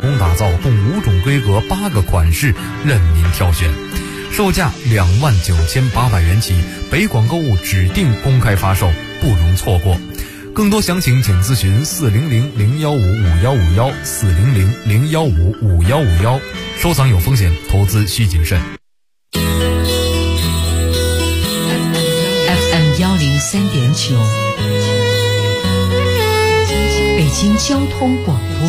工打造，共5种规格8个款式任您挑选，售价29800元起，北广购物指定公开发售，不容错过。更多详情请咨询400-015-5151，400-015-5151。收藏有风险，投资需谨慎。 FM 103.9，北京交通广播。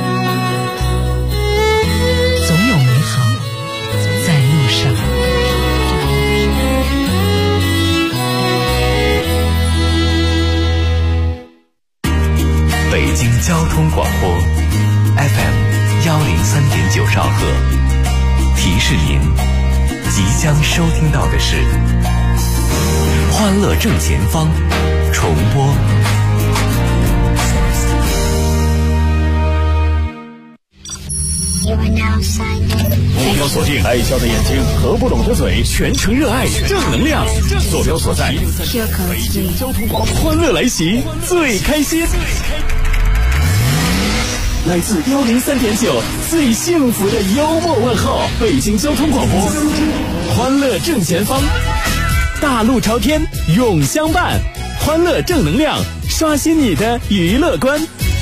总有美好在路上。 北京交通广播 FM 103.9兆赫，提示您即将收听到的是欢乐正前方重播。 目标锁定爱笑的眼睛和不拢的嘴，全程热爱正能量。坐标所在北京交通广播，欢乐来袭，最开心。来自103.9最幸福的幽默问候，北京交通广播，欢乐正前方，大路朝天永相伴，欢乐正能量，刷新你的娱乐观。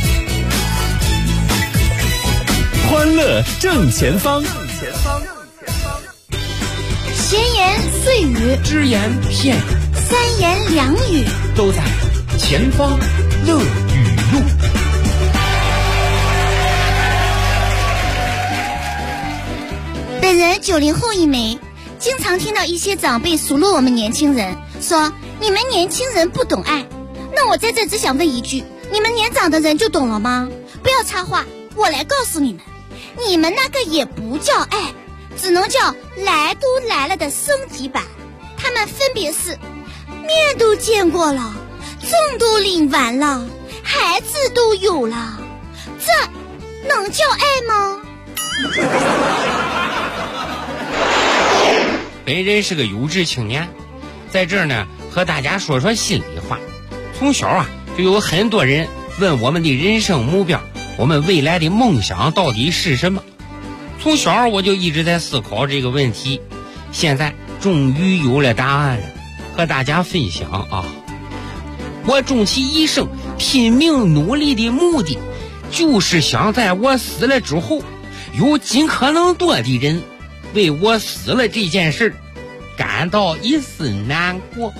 欢乐正前方， 闲言碎语， 只言片语， 三言两语， 都在前方乐语录。 本人90后一枚，经常听到一些长辈数落我们年轻人，说你们年轻人不懂爱。那我在这只想问一句，你们年长的人就懂了吗？不要插话，我来告诉你们，你们那个也不叫爱，只能叫来都来了的升级版。他们分别是面都见过了，证都领完了，孩子都有了，这能叫爱吗？ 本人是个优质青年，在这儿呢和大家说说心里话。从小就有很多人问我们的人生目标，我们未来的梦想到底是什么？从小我就一直在思考这个问题，现在终于有了答案了，和大家分享啊！我终其一生拼命努力的目的，就是想在我死了之后，有尽可能多的人为我死了这件事感到一丝难过。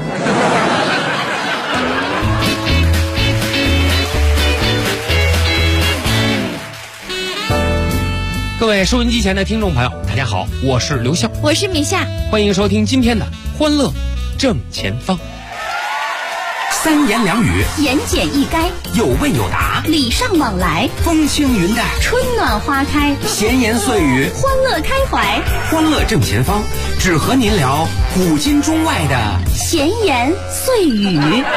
各位收音机前的听众朋友，大家好，我是刘笑， 我是米夏， 欢迎收听今天的欢乐正前方。 三言两语， 言简意赅， 有问有答， 礼尚往来， 风轻云淡， 春暖花开， 闲言碎语， 欢乐开怀。 欢乐正前方，只和您聊古今中外的闲言碎语。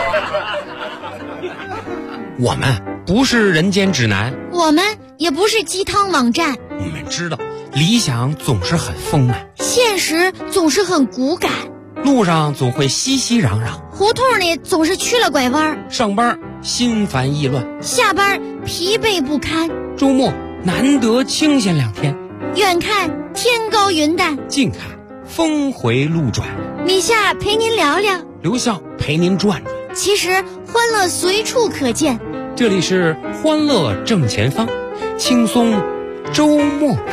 我们不是人间指南， 我们也不是鸡汤网站， 我们知道理想总是很丰满， 现实总是很骨感， 路上总会熙熙攘攘， 胡同里总是曲了拐弯， 上班心烦意乱， 下班疲惫不堪， 周末难得清闲2天， 远看天高云淡， 近看峰回路转。 米夏陪您聊聊， 刘笑陪您转转。 其实欢乐随处可见， 这里是欢乐正前方，轻松周末版。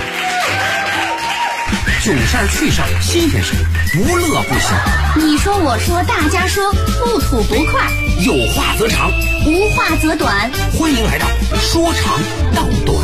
囧事儿趣事儿新鲜事，无乐不休。 你说我说大家说，不吐不快， 有话则长， 无话则短。 欢迎来到说长道短。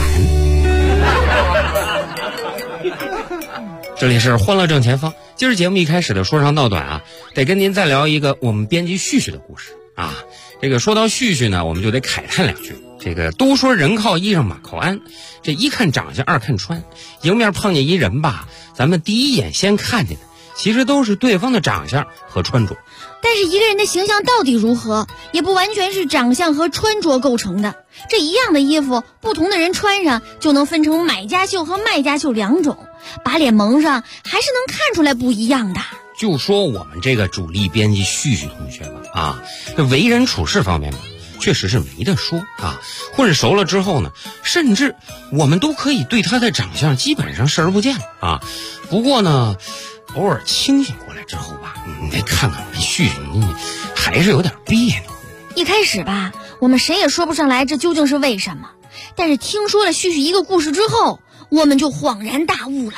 这里是欢乐正前方。今儿节目一开始的说长道短得跟您再聊一个我们编辑旭旭的故事这个说到旭旭呢，我们就得慨叹2句。这个都说人靠衣裳马靠鞍，这一看长相二看穿，迎面碰见一人吧，咱们第一眼先看见的其实都是对方的长相和穿着。 但是一个人的形象到底如何，也不完全是长相和穿着构成的。这一样的衣服，不同的人穿上就能分成买家秀和卖家秀2种，把脸蒙上还是能看出来不一样的。 就说我们这个主力编辑旭旭同学吧这为人处事方面确实是没得说啊。混熟了之后呢，甚至我们都可以对他的长相基本上视而不见了啊。不过呢，偶尔清醒过来之后吧，你再看看旭旭，你还是有点别扭。 一开始吧，我们谁也说不上来这究竟是为什么，但是听说了旭旭一个故事之后，我们就恍然大悟了。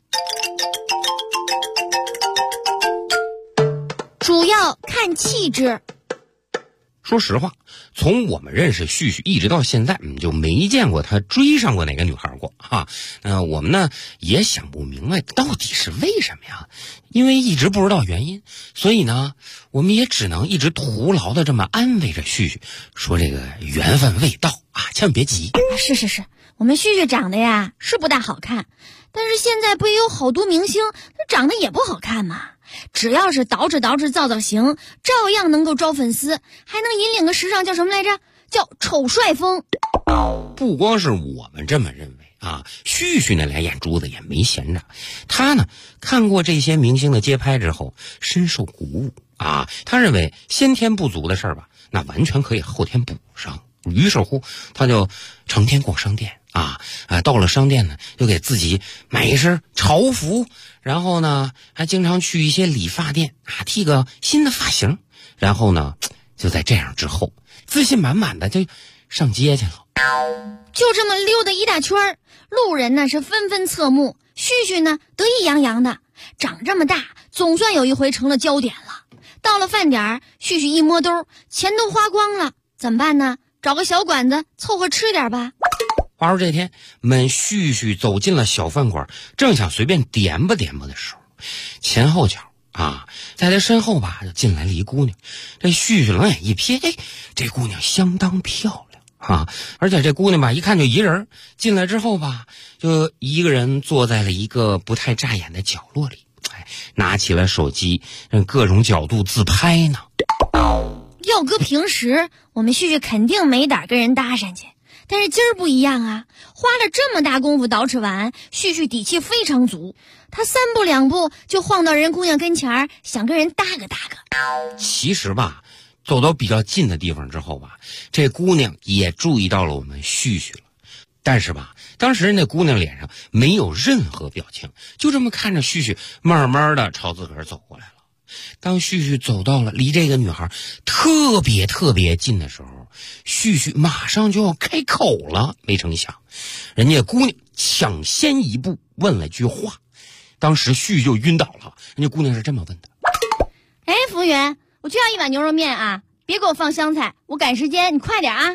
主要看气质。 说实话，从我们认识旭旭一直到现在，就没见过他追上过哪个女孩过哈。我们呢也想不明白到底是为什么呀，因为一直不知道原因，所以呢我们也只能一直徒劳的这么安慰着旭旭，说这个缘分未到啊，千万别急。 是，我们旭旭长得呀是不大好看，但是现在不也有好多明星他长得也不好看吗？只要是捯饬造型，照样能够招粉丝，还能引领个时尚，叫什么来着？叫丑帅风。 不光是我们这么认为啊，旭旭那俩眼珠子也没闲着。他呢看过这些明星的街拍之后，深受鼓舞啊。他认为先天不足的事儿吧，那完全可以后天补上。于是乎，他就成天逛商店到了商店呢，就给自己买一身潮服，然后呢，还经常去一些理发店剃个新的发型，然后呢，就在这样之后，自信满满的就上街去了。 就这么溜达一大圈，路人呢是纷纷侧目，旭旭呢得意洋洋的，长这么大，总算有一回成了焦点了。到了饭点，旭旭一摸兜，钱都花光了，怎么办呢？找个小馆子凑合吃点吧。 话说这天，旭旭走进了小饭馆，正想随便点吧的时候，前后脚在他身后吧就进来了一姑娘。这旭旭冷眼一瞥，这姑娘相当漂亮而且这姑娘吧一看就一人，进来之后吧就一个人坐在了一个不太扎眼的角落里，拿起了手机，各种角度自拍呢。 要搁平时，我们旭旭肯定没胆跟人搭讪去，但是今儿不一样啊，花了这么大功夫捯饬完，旭旭底气非常足，他三步两步就晃到人姑娘跟前，想跟人搭个。 其实吧，走到比较近的地方之后吧，这姑娘也注意到了我们旭旭了，但是吧，当时那姑娘脸上没有任何表情，就这么看着旭旭慢慢的朝自个儿走过来了。当旭旭走到了离这个女孩特别近的时候，旭旭马上就要开口了，没成想人家姑娘抢先一步问了句话，当时旭旭就晕倒了。人家姑娘是这么问的： 服务员，我就要一碗牛肉面啊，别给我放香菜，我赶时间，你快点啊。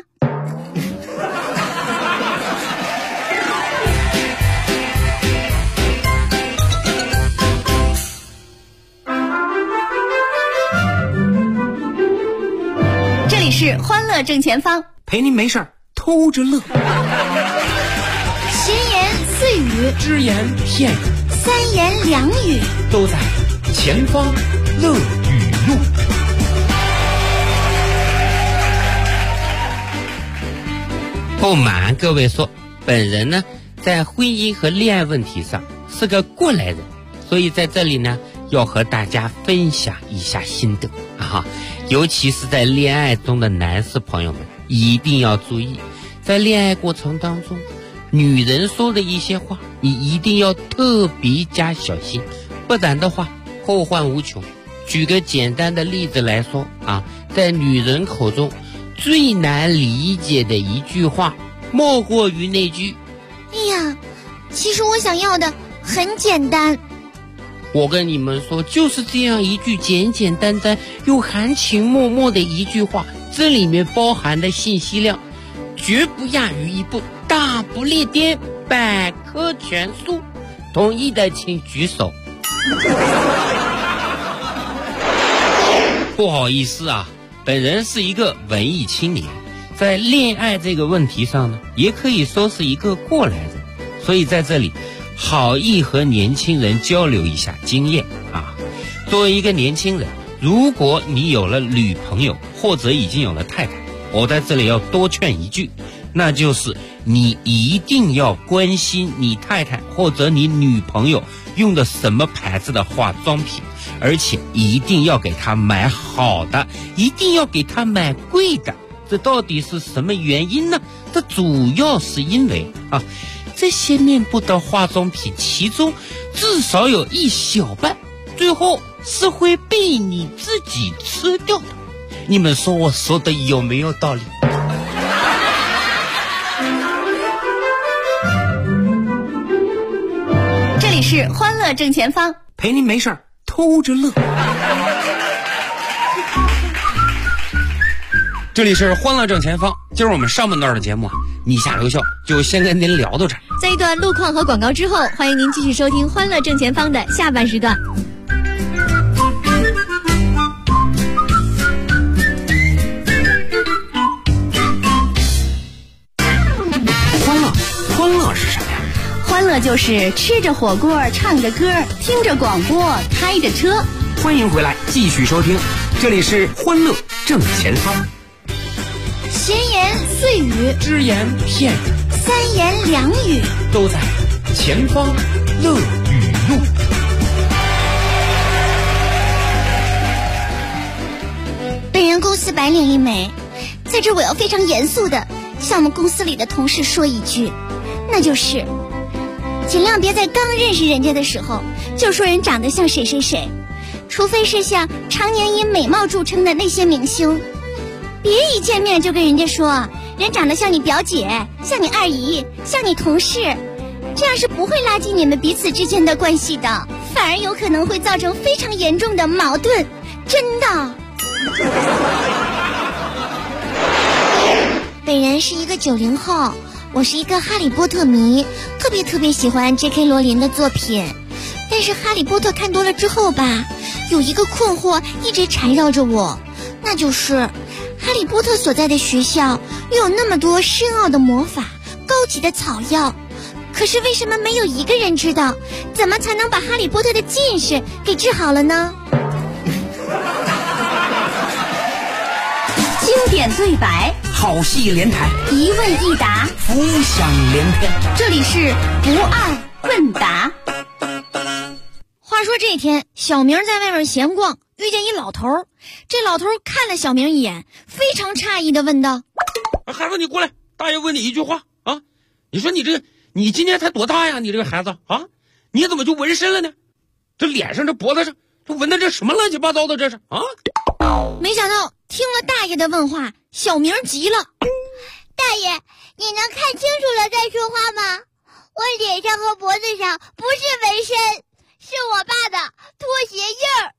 这里是欢乐正前方， 陪您没事偷着乐。 闲言碎语， 只言片语， 三言两语， 都在前方乐语录。 不瞒各位说，本人呢在婚姻和恋爱问题上是个过来人，所以在这里呢要和大家分享一下心得尤其是在恋爱中的男士朋友们一定要注意，在恋爱过程当中，女人说的一些话你一定要特别加小心，不然的话后患无穷。举个简单的例子来说在女人口中最难理解的一句话莫过于那句： 哎呀，其实我想要的很简单。 我跟你们说，就是这样一句简简单单又含情脉脉的一句话，这里面包含的信息量绝不亚于一部大不列颠百科全书。同意的请举手。不好意思本人是一个文艺青年，在恋爱这个问题上呢，也可以说是一个过来人，所以在这里好意和年轻人交流一下经验作为一个年轻人，如果你有了女朋友或者已经有了太太，我在这里要多劝一句，那就是你一定要关心你太太或者你女朋友用的什么牌子的化妆品，而且一定要给她买好的，一定要给她买贵的， 这到底是什么原因呢？这主要是因为这些面部的化妆品其中至少有一小半最后是会被你自己吃掉的。你们说我说的有没有道理？ 这里是欢乐正前方， 陪您没事儿偷着乐。 这里是欢乐正前方，今儿我们上半段的节目你下留校就先跟您聊到这儿。 在一段路况和广告之后，欢迎您继续收听欢乐正前方的下半时段。 欢乐是什么呀？ 欢乐就是吃着火锅，唱着歌，听着广播，开着车。 欢迎回来，继续收听，这里是欢乐正前方。 闲言碎语， 只言片语， 三言两语， 都在前方乐语录。 本人公司白领一枚，在这我要非常严肃的向我们公司里的同事说一句，那就是尽量别在刚认识人家的时候就说人长得像谁谁谁，除非是像常年以美貌著称的那些明星，别一见面就跟人家说人长得像你表姐，像你二姨，像你同事，这样是不会拉近你们彼此之间的关系的，反而有可能会造成非常严重的矛盾，真的。本人是一个90后，我是一个哈利波特迷，特别喜欢 J.K. 罗琳的作品。但是哈利波特看多了之后吧，有一个困惑一直缠绕着我，那就是哈利波特所在的学校又有那么多深奥的魔法、高级的草药，可是为什么没有一个人知道怎么才能把哈利波特的近视给治好了呢？ 经典对白， 好戏连台， 一问一答， 浮想联翩。 这里是不二问答。 话说这天，小明在外面闲逛，遇见一老头。这老头看了小明一眼，非常诧异地问道： 孩子，你过来，大爷问你一句话啊，你说你今年才多大呀？你这个孩子啊，你怎么就纹身了呢？这脸上这脖子上这纹的这什么乱七八糟的这是啊？ 没想到听了大爷的问话，小明急了：大爷，你能看清楚了再说话吗？我脸上和脖子上不是纹身，是我爸的拖鞋印儿。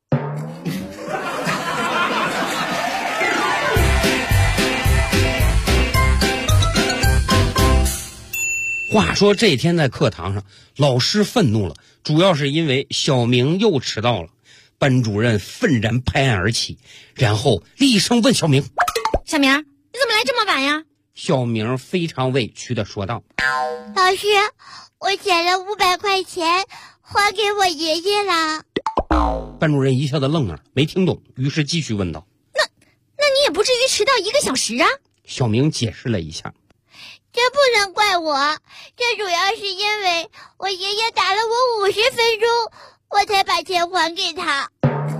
话说这天在课堂上，老师愤怒了，主要是因为小明又迟到了。班主任愤然拍案而起，然后厉声问小明： 小明，你怎么来这么晚呀？ 小明非常委屈地说道： 老师，我捡了500块钱还给我爷爷了。 班主任一下子愣那儿，没听懂，于是继续问道： 那你也不至于迟到1个小时啊？ 小明解释了一下： 这不能怪我，这主要是因为我爷爷打了我50分钟，我才把钱还给他。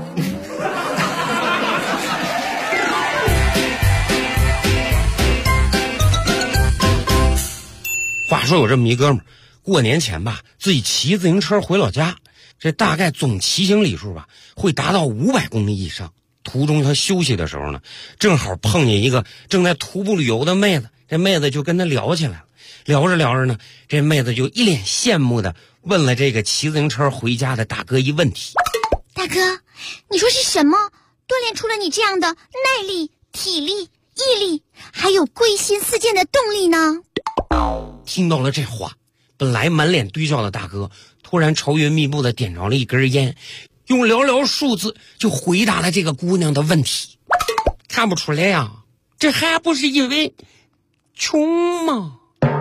话说有这么一哥们儿，过年前吧，自己骑自行车回老家，这大概总骑行里数吧会达到500公里以上。途中他休息的时候呢，正好碰见一个正在徒步旅游的妹子，这妹子就跟他聊起来了。聊着聊着呢，这妹子就一脸羡慕的问了这个骑自行车回家的大哥一问题： 大哥，你说是什么锻炼出了你这样的耐力、体力、毅力，还有归心似箭的动力呢？ 听到了这话，本来满脸堆笑的大哥突然愁云密布的点着了一根烟，用寥寥数字就回答了这个姑娘的问题：看不出来呀，这还不是因为穷吗？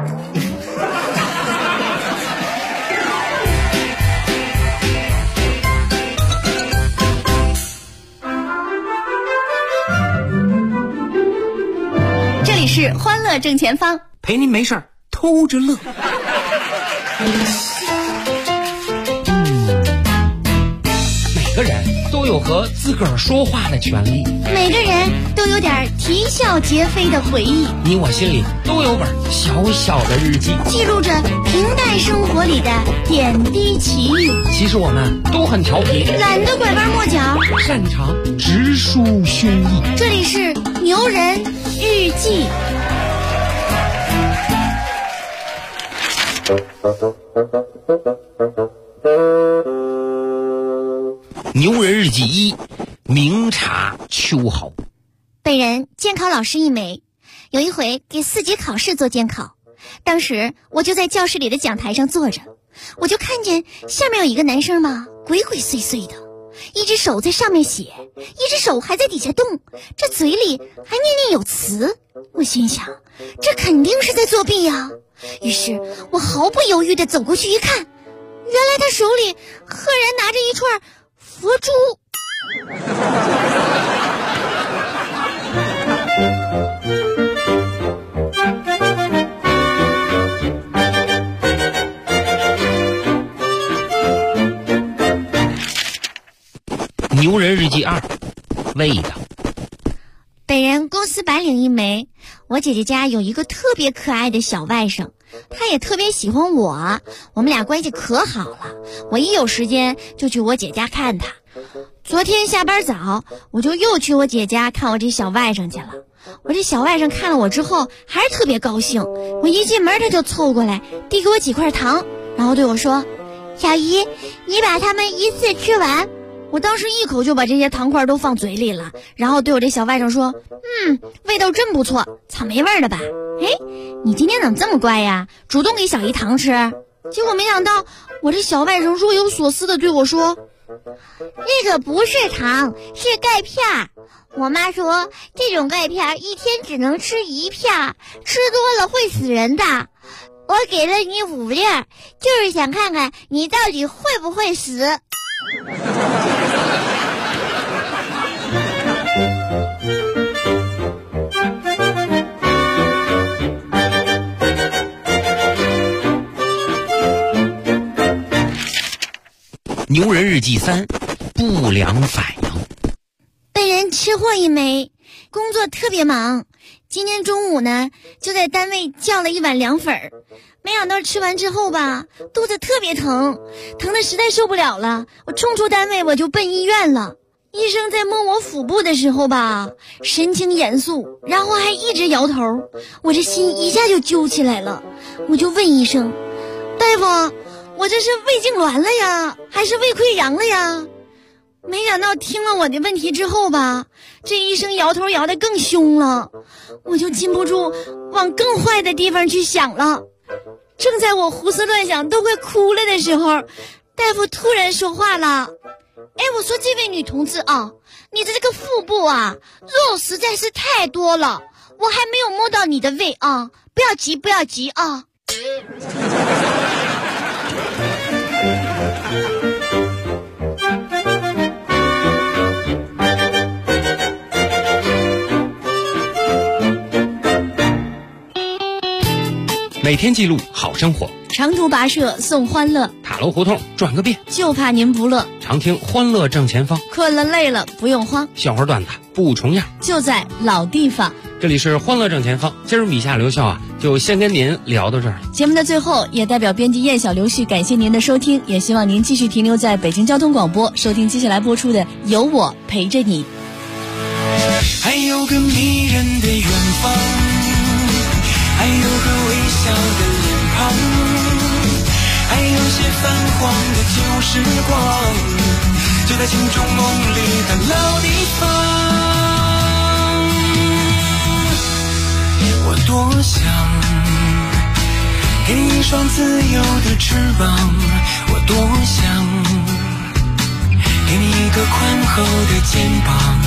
这里是欢乐正前方， 陪您没事儿偷着乐。 每个人都有有和自个儿说话的权利。 每个人都有点啼笑皆非的回忆， 你我心里都有本小小的日记， 记录着平淡生活里的点滴奇遇。 其实我们都很调皮， 懒得拐弯抹角， 擅长直抒胸臆。 这里是牛人日记。 牛人日记1，明察秋毫。 本人监考老师一枚，有一回给4级考试做监考，当时我就在教室里的讲台上坐着，我就看见下面有一个男生嘛，鬼鬼祟祟的，一只手在上面写，一只手还在底下动，这嘴里还念念有词。我心想，这肯定是在作弊呀。于是我毫不犹豫地走过去一看，原来他手里赫然拿着一串佛珠。 牛人日记2，味道。 本人公司白领一枚，我姐姐家有一个特别可爱的小外甥，他也特别喜欢我，我们俩关系可好了，我一有时间就去我姐家看他。昨天下班早，我就又去我姐家看我这小外甥去了。我这小外甥看了我之后还是特别高兴，我一进门他就凑过来递给我几块糖，然后对我说，小姨，你把它们一次吃完。我当时一口就把这些糖块都放嘴里了，然后对我这小外甥说，味道真不错，草莓味的吧。你今天怎么这么乖呀，主动给小姨糖吃。结果没想到我这小外甥若有所思的对我说，那个不是糖，是钙片，我妈说这种钙片一天只能吃1片，吃多了会死人的。我给了你5粒，就是想看看你到底会不会死。 牛人日记3，不良反应。 本人吃货一枚，工作特别忙，今天中午呢就在单位叫了一碗凉粉儿，没想到吃完之后吧，肚子特别疼，疼得实在受不了了，我冲出单位我就奔医院了。医生在摸我腹部的时候吧，神情严肃，然后还一直摇头，我这心一下就揪起来了。我就问医生，大夫，我这是胃痉挛了呀，还是胃溃疡了呀？没想到听了我的问题之后吧，这医生摇头摇得更凶了，我就禁不住往更坏的地方去想了。正在我胡思乱想都快哭了的时候，大夫突然说话了，我说这位女同志啊，你的这个腹部啊肉实在是太多了，我还没有摸到你的胃啊，不要急不要急啊。 每天记录好生活， 长途跋涉送欢乐， 塔楼胡同转个遍， 就怕您不乐。 常听欢乐正前方， 困了累了不用慌， 笑话段子不重样， 就在老地方。 这里是欢乐正前方，今儿米夏刘笑啊，就先跟您聊到这儿。 节目的最后，也代表编辑燕小刘旭感谢您的收听，也希望您继续停留在北京交通广播，收听接下来播出的《有我陪着你》。 还有个迷人的远方，还有个微笑的脸庞，还有些泛黄的旧时光，就在青春梦里的老地方。我多想给你一双自由的翅膀，我多想给你一个宽厚的肩膀，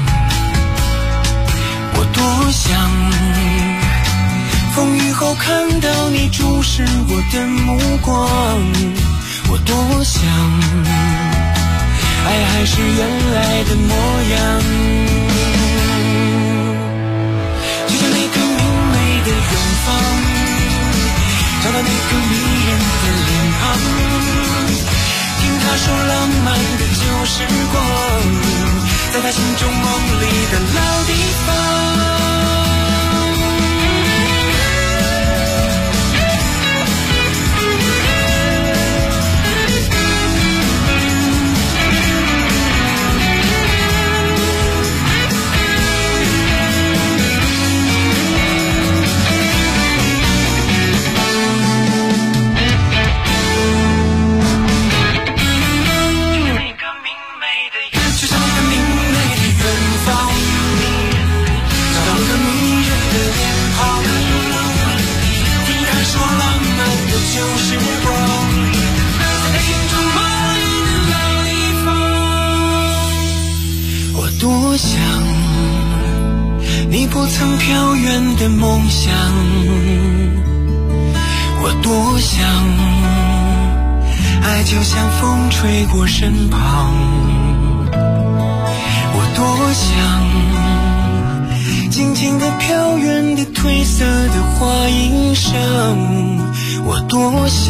我多想风雨后看到你注视我的目光，我多想爱还是原来的模样，就在那个明媚的远方，找到那个迷人的脸庞，听他说浪漫的旧时光，在他心中梦里的老地方。多想你不曾飘远的梦想，我多想爱就像风吹过身旁，我多想静静地飘远的褪色的花衣裳，我多想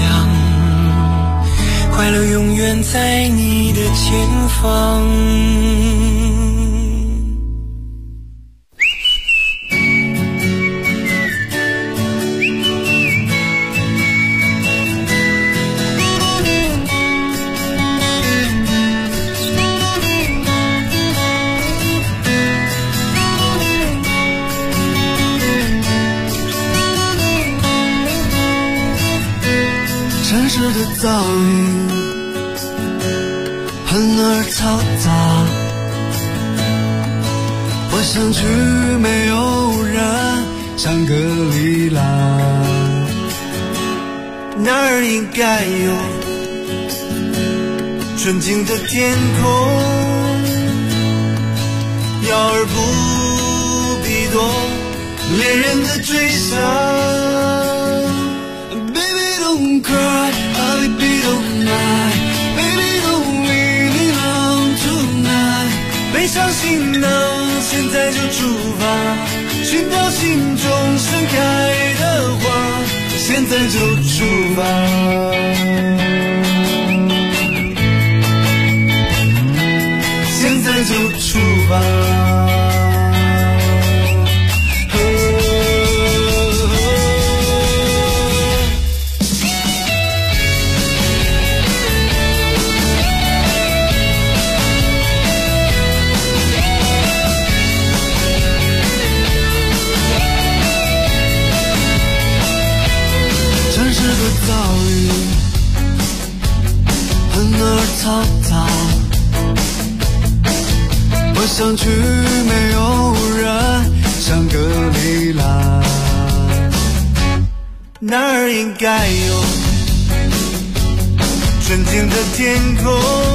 快乐永远在你的前方。 城市的噪音很而嘈杂，我想去没有人香格里拉，那儿应该有纯净的天空，鸟儿不必多恋人的追杀。Don't cry, oh baby don't lie, baby don't leave me alone tonight。 背上行囊，现在就出发，寻找心中盛开的花，现在就出发，现在就出发。噪音很而嘈杂，我想去没有人香格里拉，那儿应该有纯净的天空，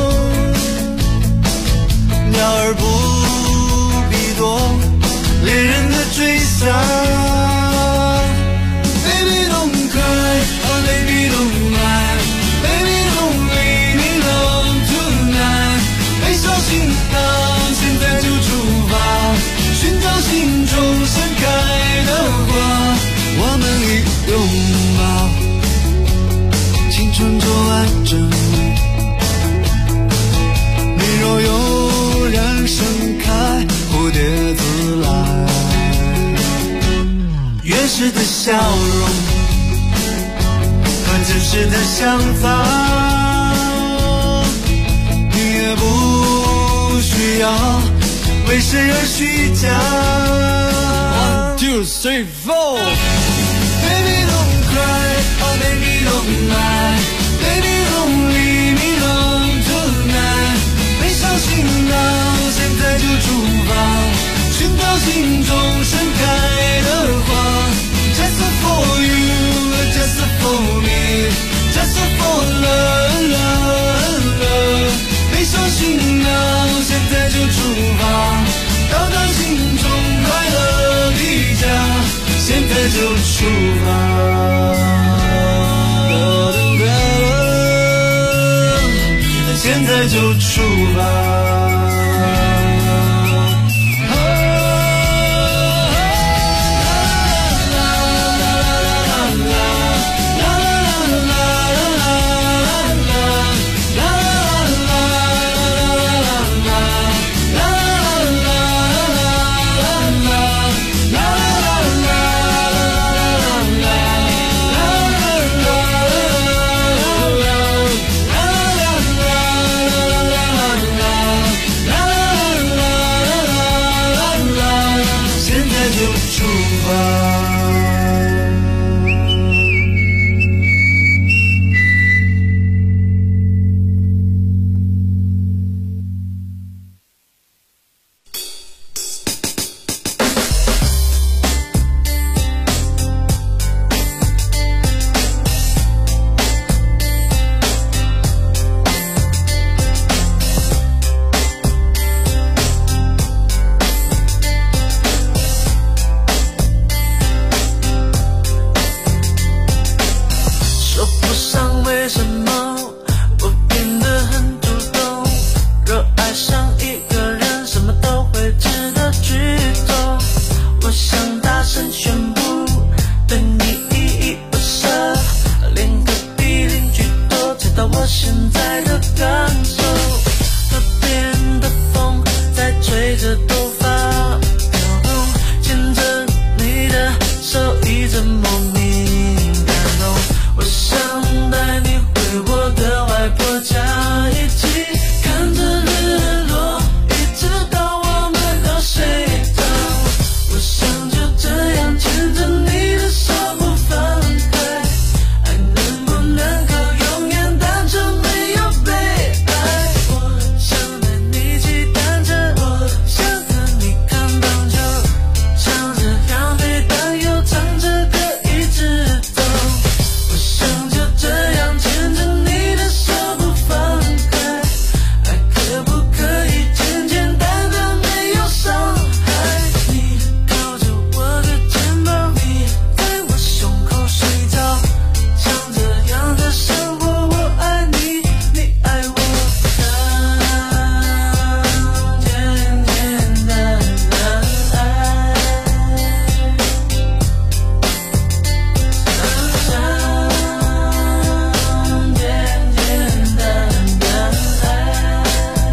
鸟儿不必多恋人的追杀。Baby don't cry, oh baby don't lie, baby don't leave me alone tonight。 背上行囊，现在就出发，寻找心中盛开的花，我们一拥抱，青春就爱着你。你若有人盛开，蝴蝶自来，原始的笑容和真实的想法，你也不需要为谁而虚假。1, 2, 3, 4 Baby don't cry, oh baby don't lie, baby don't leave me alone tonight。 背上行囊，现在就出发，寻找心中盛开的花。Just for you, just for me, just for love, love, love。 背上行囊，现在就出发，到达心中快乐的家，现在就出发，现在就出发。 到我现在的感受。河边的风在吹着头发飘动，牵着你的手一直莫名感动。我想带你回我的外婆家，一起看着日落，一直到我们都睡着。我想就这样牵着你的手不放开，爱能不能够永远单纯没有被爱。我想带你骑单车，我想和你看棒球，唱着杨梅但又唱着歌一直走。我想就这样牵着你的手不放开，爱可不可以简简单单没有伤害。你靠着我的肩膀，你在我胸口睡着，像这样的生活，我爱你，你爱我，简简单单爱，简简单单爱。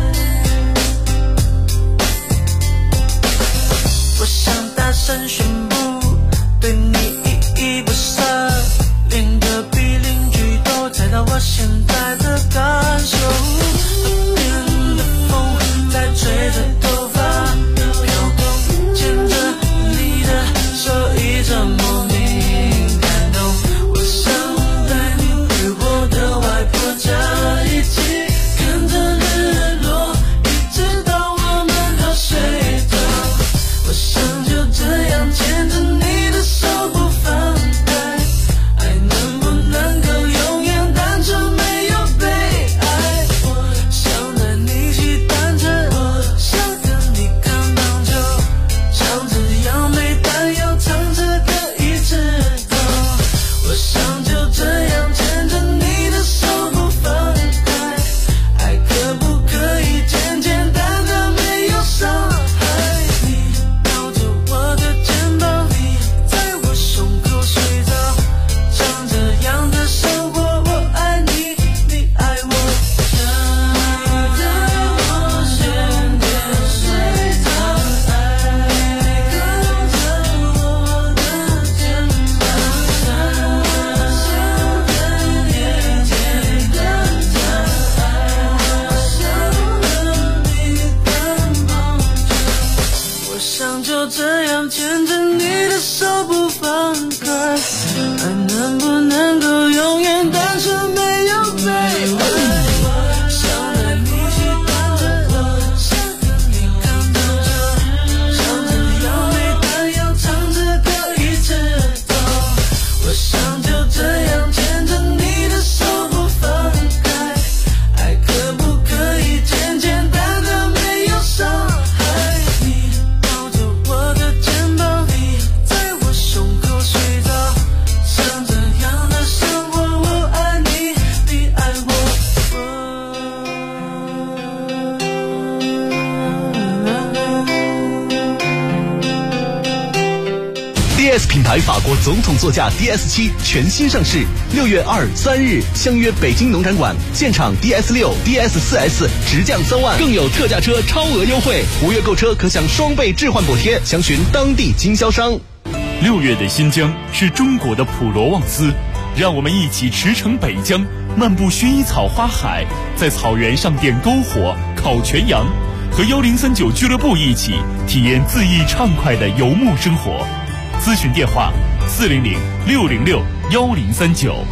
我想大声宣布，对你依依不舍，连隔壁邻居都猜到我现在的感受。河边的风在吹着头发飘动，牵着你的手一直莫名感动。我想带你回我的外婆家，一起看着日落，一直到我们都睡着。我想就这样牵着你的手不放开，爱能不能够永远单纯没有被爱。我想带你骑单车，我想和你看棒球，唱着杨梅但又唱着歌一直走。我想就这样牵着你的手不放开，爱可不可以简简单单没有伤害。你靠着我的肩膀，你在我胸口睡着，像这样的生活，我爱你，你爱我，你在我身边睡着，爱靠着我的肩膀，像人也简单的爱，想和你看棒球。我想就这样牵着你的手不放开，爱能不能够永远单纯没有被爱。想带你骑单车，想和你看棒球，唱着杨梅但又唱着歌一直走。我想就这样牵着你的手不放开，爱可不可以简简单单没有伤害。你靠着我的肩膀，你在我胸口睡着，像这样的生活，我爱你，你爱我。 DS 品牌法国总统座驾 DS7 全新上市，6月2、3日相约北京农展馆，现场 DS6、DS4S 直降3万，更有特价车超额优惠，5月购车可享双倍置换补贴，详询当地经销商。 6月的新疆是中国的普罗旺斯，让我们一起驰骋北疆，漫步薰衣草花海，在草原上点篝火、烤全羊，和1039俱乐部一起体验恣意畅快的游牧生活。咨询电话：400-606-1039。